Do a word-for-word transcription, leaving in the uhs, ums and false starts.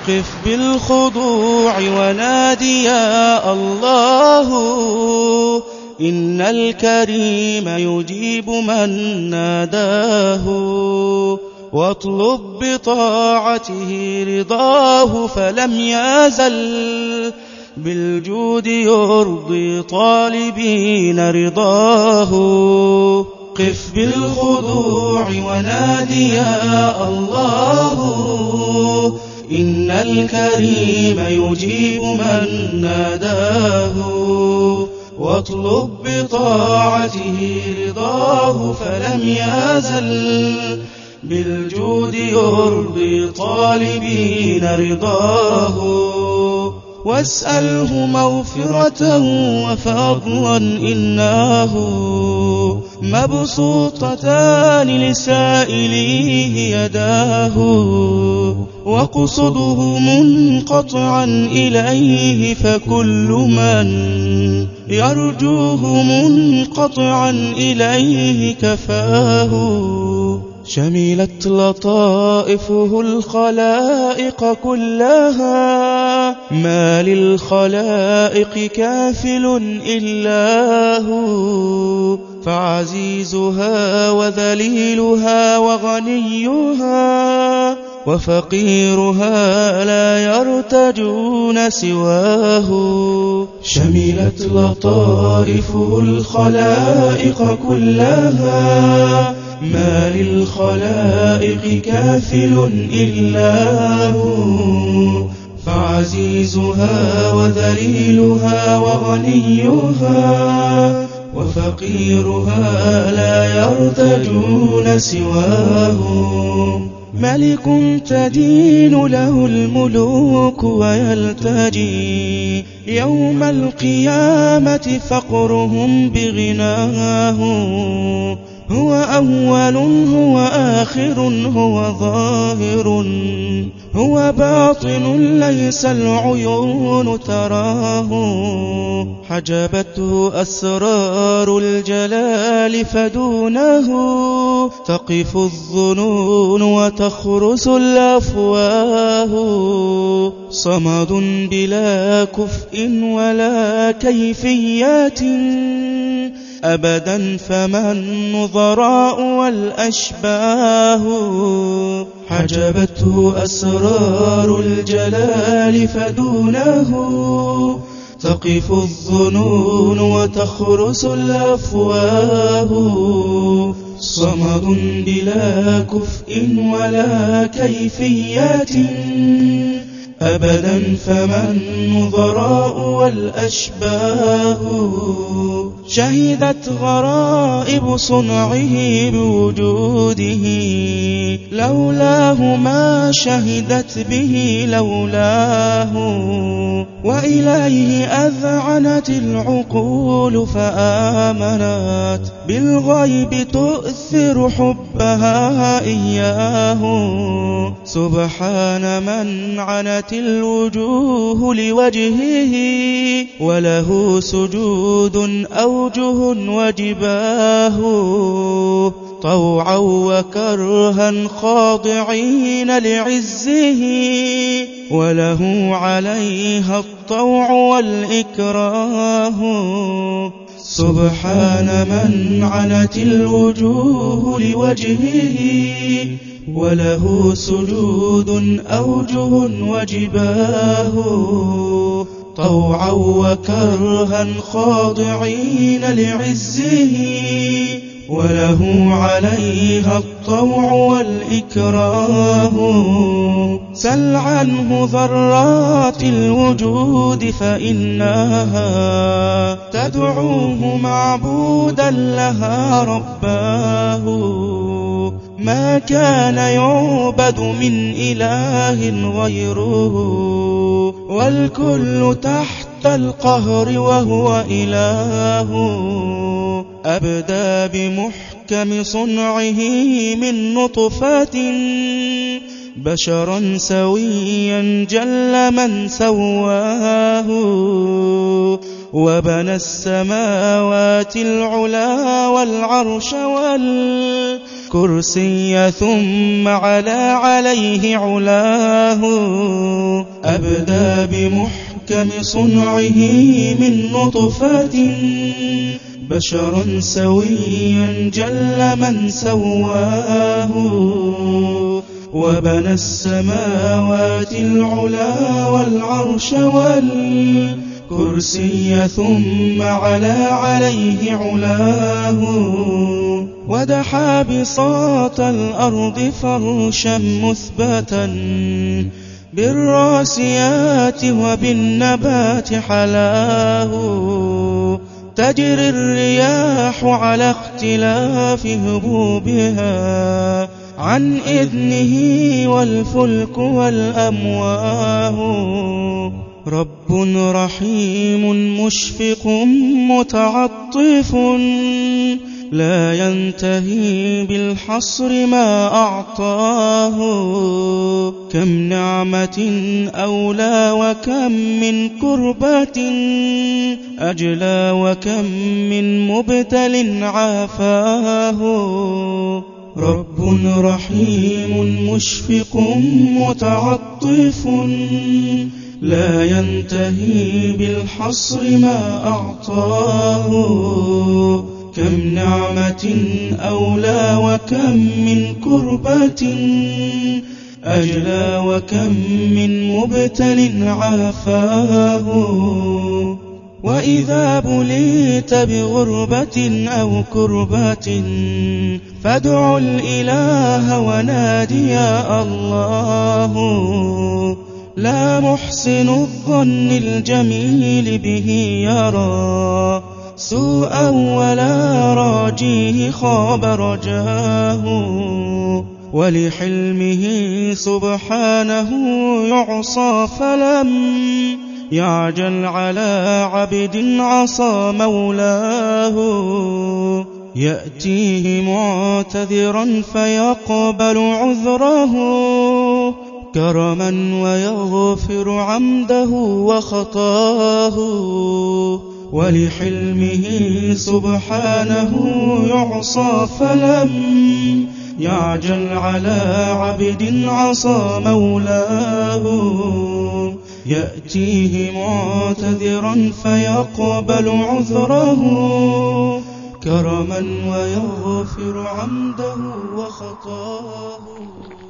قف بالخضوع ونادي يا الله، إن الكريم يجيب من ناداه. واطلب بطاعته رضاه، فلم يزل بالجود يرضي طالبين رضاه. قف بالخضوع ونادي يا الله، إن الكريم يجيب من ناداه. واطلب بطاعته رضاه، فلم يزل بالجود يرضي طالبين رضاه. واسأله مغفرة وفضلا، إنه مبسوطتان لسائليه يداه. وقصده منقطعا إليه، فكل من يرجوه منقطعا إليه كفاه. شملت لطائفه الخلائق كلها، ما للخلائق كافل إلا هو. فعزيزها وذليلها وغنيها وفقيرها لا يرتجون سواه. شملت لطائفه الخلائق كلها، ما للخلائق كافل إلا هو. فعزيزها وذليلها وغنيها وفقيرها لا يرتجون سواه. ملك تدين له الملوك ويلتجي يوم القيامة فقرهم بغناه. هو أول هو آخر هو ظاهر هو باطن ليس العيون تراه. حجبته أسرار الجلال فدونه تقف الظنون وتخرس الأفواه. صمد بلا كفء ولا كيفيات أبدا، فمن نظراء والأشباه. حجبته أسرار الجلال فدونه تقف الظنون وتخرس الأفواه. صمد بلا كفء ولا كيفيات أبدا، فمن نظراء والأشباه. شهدت غرائب صنعه بوجوده، لولاه ما شهدت به لولاه. وإليه أذعنت العقول فآمنت بالغيب تؤثر حبها إياه. سبحان من عنت الوجوه لوجهه، وله سجود أوجه وجباه. طوعا وكرها خاضعين لعزه، وله عليها الطوع والإكراه. سبحان من عنت الوجوه لوجهه، وله سجود أوجه وجباه. طوعا وكرها خاضعين لعزه، وله عليها الطوع والإكراه. سل عنه ذرات الوجود فإنها تدعوه معبودا لها رباه. ما كان يعبد من إله غيره، والكل تحت القهر وهو إله. أبدى بمحكم صنعه من نطفة بشرا سويا جل من سواه. وبنى السماوات العلا والعرش والكرسي كرسي ثم علا عليه علاه. أبدى بمحكم صنعه من نطفة بشرا سويا جل من سواه. وبنى السماوات العلا والعرش والكرسي ثم علا عليه علاه. ودحى بساط الأرض فرشا مثبتا بالراسيات وبالنبات حلاه. تجري الرياح على اختلاف هبوبها عن إذنه والفلك والأمواه. رب رحيم مشفق متعطف لا ينتهي بالحصر ما أعطاه. كم نعمة أولى وكم من كربة أجلى وكم من مبتل عافاه. رب رحيم مشفق متعطف لا ينتهي بالحصر ما أعطاه. كم نعمة أولى وكم من كربة أجلى وكم من مبتل عافاه. وإذا بليت بغربة أو كربة فادع الإله ونادي يا الله. لا محسن الظن الجميل به يرى سوءا ولا راجيه خاب رجاه. ولحلمه سبحانه يعصى فلم يعجل على عبد عصى مولاه. يأتيه معتذرا فيقبل عذره كرما ويغفر عمده وخطاه. ولحلمه سبحانه يعصى فلم يعجل على عبد عصى مولاه. يأتيه معتذرا فيقبل عذره كرما ويغفر عمده وخطاه.